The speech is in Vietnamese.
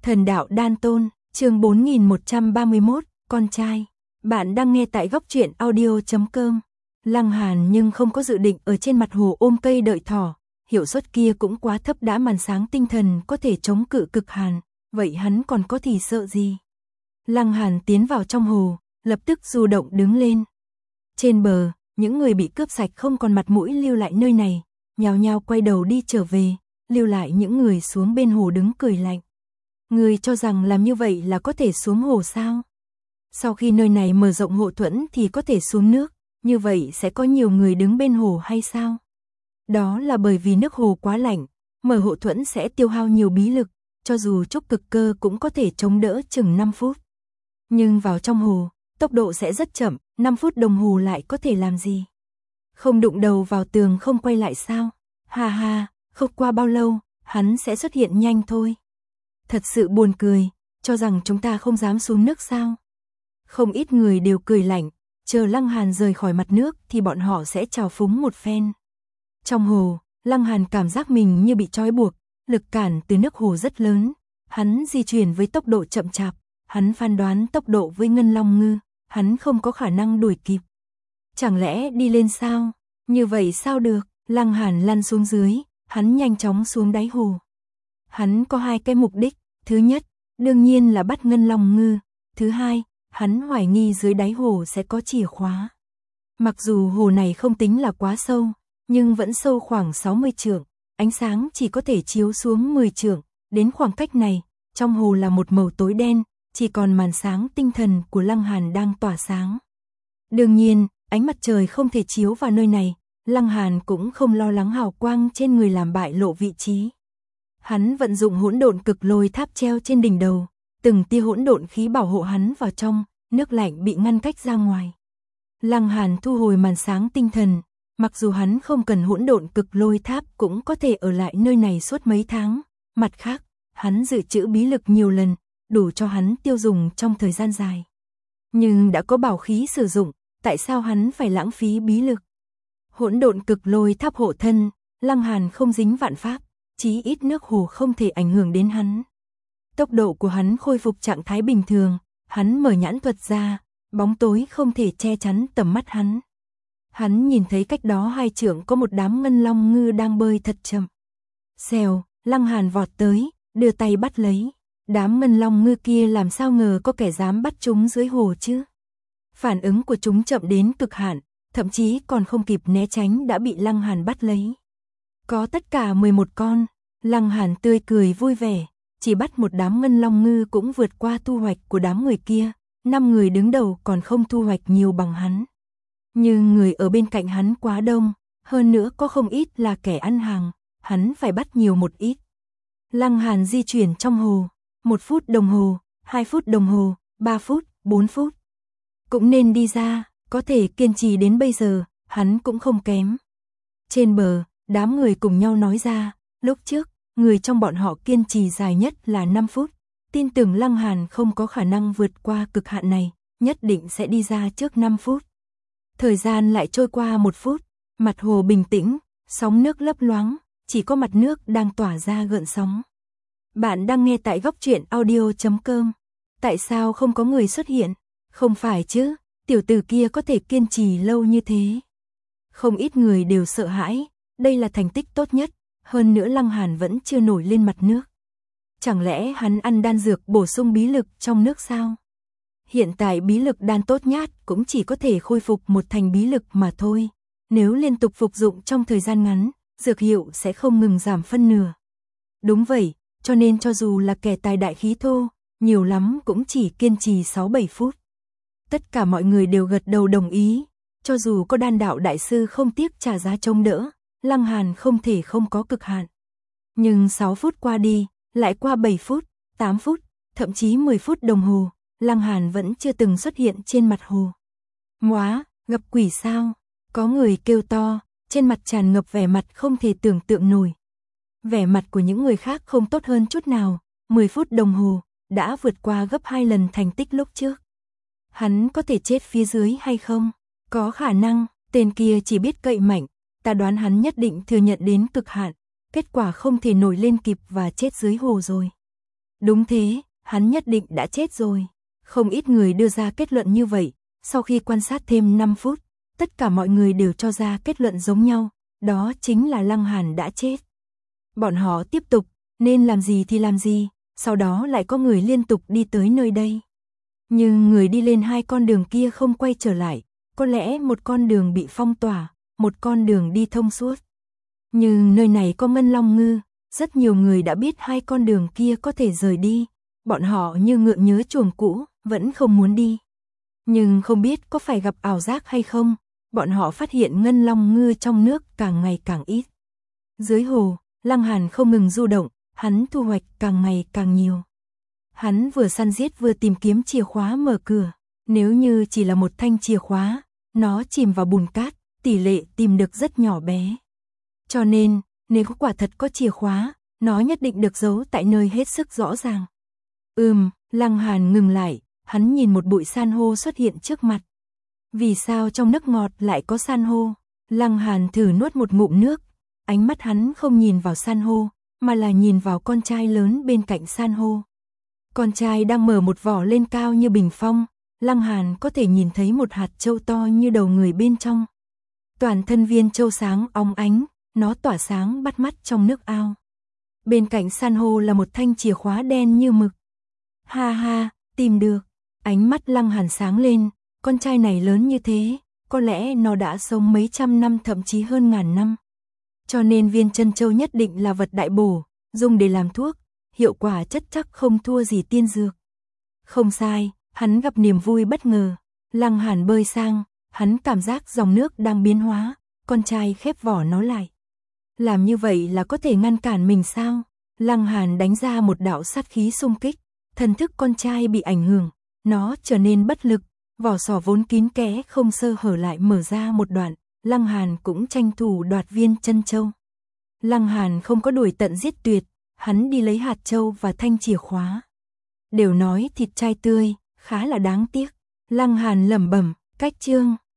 Thần đạo đan tôn, chương 4131, con trai. Bạn đang nghe tại góc truyện audio.com. Lăng Hàn nhưng không có dự định ở trên mặt hồ ôm cây đợi thỏ, hiệu suất kia cũng quá thấp, đã màn sáng tinh thần có thể chống cự cực hàn, vậy hắn còn có thì sợ gì. Lăng Hàn tiến vào trong hồ, lập tức du động đứng lên. Trên bờ, những người bị cướp sạch không còn mặt mũi lưu lại nơi này, nhao nhao quay đầu đi trở về, lưu lại những người xuống bên hồ đứng cười lạnh. Người cho rằng làm như vậy là có thể xuống hồ sao? Sau khi nơi này mở rộng hộ thuẫn thì có thể xuống nước, như vậy sẽ có nhiều người đứng bên hồ hay sao? Đó là bởi vì nước hồ quá lạnh, mở hộ thuẫn sẽ tiêu hao nhiều bí lực, cho dù trúc cực cơ cũng có thể chống đỡ chừng 5 phút. Nhưng vào trong hồ, tốc độ sẽ rất chậm, 5 phút đồng hồ lại có thể làm gì? Không đụng đầu vào tường không quay lại sao? Ha ha, không qua bao lâu, hắn sẽ xuất hiện nhanh thôi. Thật sự buồn cười, cho rằng chúng ta không dám xuống nước sao? Không ít người đều cười lạnh, chờ Lăng Hàn rời khỏi mặt nước thì bọn họ sẽ trào phúng một phen. Trong hồ, Lăng Hàn cảm giác mình như bị trói buộc, lực cản từ nước hồ rất lớn, hắn di chuyển với tốc độ chậm chạp, hắn phán đoán tốc độ với Ngân Long Ngư, hắn không có khả năng đuổi kịp. Chẳng lẽ đi lên sao? Như vậy sao được? Lăng Hàn lăn xuống dưới, hắn nhanh chóng xuống đáy hồ. Hắn có hai cái mục đích, thứ nhất, đương nhiên là bắt Ngân Long Ngư, thứ hai, hắn hoài nghi dưới đáy hồ sẽ có chìa khóa. Mặc dù hồ này không tính là quá sâu, nhưng vẫn sâu khoảng 60 trượng, ánh sáng chỉ có thể chiếu xuống 10 trượng, đến khoảng cách này, trong hồ là một màu tối đen, chỉ còn màn sáng tinh thần của Lăng Hàn đang tỏa sáng. Đương nhiên, ánh mặt trời không thể chiếu vào nơi này, Lăng Hàn cũng không lo lắng hào quang trên người làm bại lộ vị trí. Hắn vận dụng hỗn độn cực lôi tháp treo trên đỉnh đầu, từng tia hỗn độn khí bảo hộ hắn vào trong, nước lạnh bị ngăn cách ra ngoài. Lăng Hàn thu hồi màn sáng tinh thần, mặc dù hắn không cần hỗn độn cực lôi tháp cũng có thể ở lại nơi này suốt mấy tháng, mặt khác, hắn dự trữ bí lực nhiều lần, đủ cho hắn tiêu dùng trong thời gian dài. Nhưng đã có bảo khí sử dụng, tại sao hắn phải lãng phí bí lực? Hỗn độn cực lôi tháp hộ thân, Lăng Hàn không dính vạn pháp, chí ít nước hồ không thể ảnh hưởng đến hắn. Tốc độ của hắn khôi phục trạng thái bình thường, hắn mở nhãn thuật ra, bóng tối không thể che chắn tầm mắt hắn. Hắn nhìn thấy cách đó 2 trượng có một đám Ngân Long Ngư đang bơi thật chậm. Xèo, Lăng Hàn vọt tới, đưa tay bắt lấy. Đám Ngân Long Ngư kia làm sao ngờ có kẻ dám bắt chúng dưới hồ chứ? Phản ứng của chúng chậm đến cực hạn, thậm chí còn không kịp né tránh đã bị Lăng Hàn bắt lấy. Có tất cả 11 con, Lăng Hàn tươi cười vui vẻ, chỉ bắt một đám Ngân Long Ngư cũng vượt qua thu hoạch của đám người kia, 5 người đứng đầu còn không thu hoạch nhiều bằng hắn. Nhưng người ở bên cạnh hắn quá đông, hơn nữa có không ít là kẻ ăn hàng, hắn phải bắt nhiều một ít. Lăng Hàn di chuyển trong hồ, 1 phút đồng hồ, 2 phút đồng hồ, 3 phút, 4 phút. Cũng nên đi ra, có thể kiên trì đến bây giờ, hắn cũng không kém. Trên bờ, đám người cùng nhau nói ra, lúc trước, người trong bọn họ kiên trì dài nhất là 5 phút, tin tưởng Lăng Hàn không có khả năng vượt qua cực hạn này, nhất định sẽ đi ra trước 5 phút. Thời gian lại trôi qua 1 phút, mặt hồ bình tĩnh, sóng nước lấp loáng, chỉ có mặt nước đang tỏa ra gợn sóng. Bạn đang nghe tại góc truyện audio.com. Tại sao không có người xuất hiện? Không phải chứ, tiểu tử kia có thể kiên trì lâu như thế. Không ít người đều sợ hãi, đây là thành tích tốt nhất, hơn nữa Lăng Hàn vẫn chưa nổi lên mặt nước. Chẳng lẽ hắn ăn đan dược bổ sung bí lực trong nước sao? Hiện tại bí lực đan tốt nhát cũng chỉ có thể khôi phục 1 thành bí lực mà thôi. Nếu liên tục phục dụng trong thời gian ngắn, dược hiệu sẽ không ngừng giảm phân nửa. Đúng vậy, cho nên cho dù là kẻ tài đại khí thô, nhiều lắm cũng chỉ kiên trì 6-7 phút. Tất cả mọi người đều gật đầu đồng ý, cho dù có đan đạo đại sư không tiếc trả giá chống đỡ, Lăng Hàn không thể không có cực hạn. Nhưng 6 phút qua đi, lại qua 7 phút, 8 phút, thậm chí 10 phút đồng hồ, Lăng Hàn vẫn chưa từng xuất hiện trên mặt hồ. Móa, gặp quỷ sao? Có người kêu to, trên mặt tràn ngập vẻ mặt không thể tưởng tượng nổi. Vẻ mặt của những người khác không tốt hơn chút nào, 10 phút đồng hồ, đã vượt qua gấp 2 lần thành tích lúc trước. Hắn có thể chết phía dưới hay không? Có khả năng, tên kia chỉ biết cậy mạnh, ta đoán hắn nhất định thừa nhận đến cực hạn, kết quả không thể nổi lên kịp và chết dưới hồ rồi. Đúng thế, hắn nhất định đã chết rồi. Không ít người đưa ra kết luận như vậy, sau khi quan sát thêm 5 phút, tất cả mọi người đều cho ra kết luận giống nhau, đó chính là Lăng Hàn đã chết. Bọn họ tiếp tục, nên làm gì thì làm gì, sau đó lại có người liên tục đi tới nơi đây. Nhưng người đi lên 2 con đường kia không quay trở lại, có lẽ một con đường bị phong tỏa, một con đường đi thông suốt. Nhưng nơi này có Ngân Long Ngư, rất nhiều người đã biết 2 con đường kia có thể rời đi, bọn họ như ngựa nhớ chuồng cũ, vẫn không muốn đi. Nhưng không biết có phải gặp ảo giác hay không, bọn họ phát hiện Ngân Long Ngư trong nước càng ngày càng ít. Dưới hồ, Lăng Hàn không ngừng du động, hắn thu hoạch càng ngày càng nhiều. Hắn vừa săn giết vừa tìm kiếm chìa khóa mở cửa, nếu như chỉ là một thanh chìa khóa, nó chìm vào bùn cát, tỷ lệ tìm được rất nhỏ bé. Cho nên, nếu quả thật có chìa khóa, nó nhất định được giấu tại nơi hết sức rõ ràng. Lăng Hàn ngừng lại, hắn nhìn một bụi san hô xuất hiện trước mặt. Vì sao trong nước ngọt lại có san hô? Lăng Hàn thử nuốt một ngụm nước, ánh mắt hắn không nhìn vào san hô, mà là nhìn vào con trai lớn bên cạnh san hô. Con trai đang mở một vỏ lên cao như bình phong, Lăng Hàn có thể nhìn thấy một hạt châu to như đầu người bên trong. Toàn thân viên châu sáng óng ánh, nó tỏa sáng bắt mắt trong nước ao. Bên cạnh san hô là một thanh chìa khóa đen như mực. Ha ha, tìm được. Ánh mắt Lăng Hàn sáng lên, con trai này lớn như thế, có lẽ nó đã sống mấy trăm năm thậm chí hơn ngàn năm. Cho nên viên chân châu nhất định là vật đại bổ, dùng để làm thuốc, hiệu quả chất chắc không thua gì tiên dược. Không sai, hắn gặp niềm vui bất ngờ. Lăng Hàn bơi sang, hắn cảm giác dòng nước đang biến hóa, con trai khép vỏ nó lại. Làm như vậy là có thể ngăn cản mình sao? Lăng Hàn đánh ra một đạo sát khí xung kích, thần thức con trai bị ảnh hưởng, nó trở nên bất lực, vỏ sò vốn kín kẽ không sơ hở lại mở ra một đoạn, Lăng Hàn cũng tranh thủ đoạt viên chân châu. Lăng Hàn không có đuổi tận giết tuyệt, hắn đi lấy hạt châu và thanh chìa khóa. Đều nói thịt trai tươi, khá là đáng tiếc. Lăng Hàn lẩm bẩm, cách chương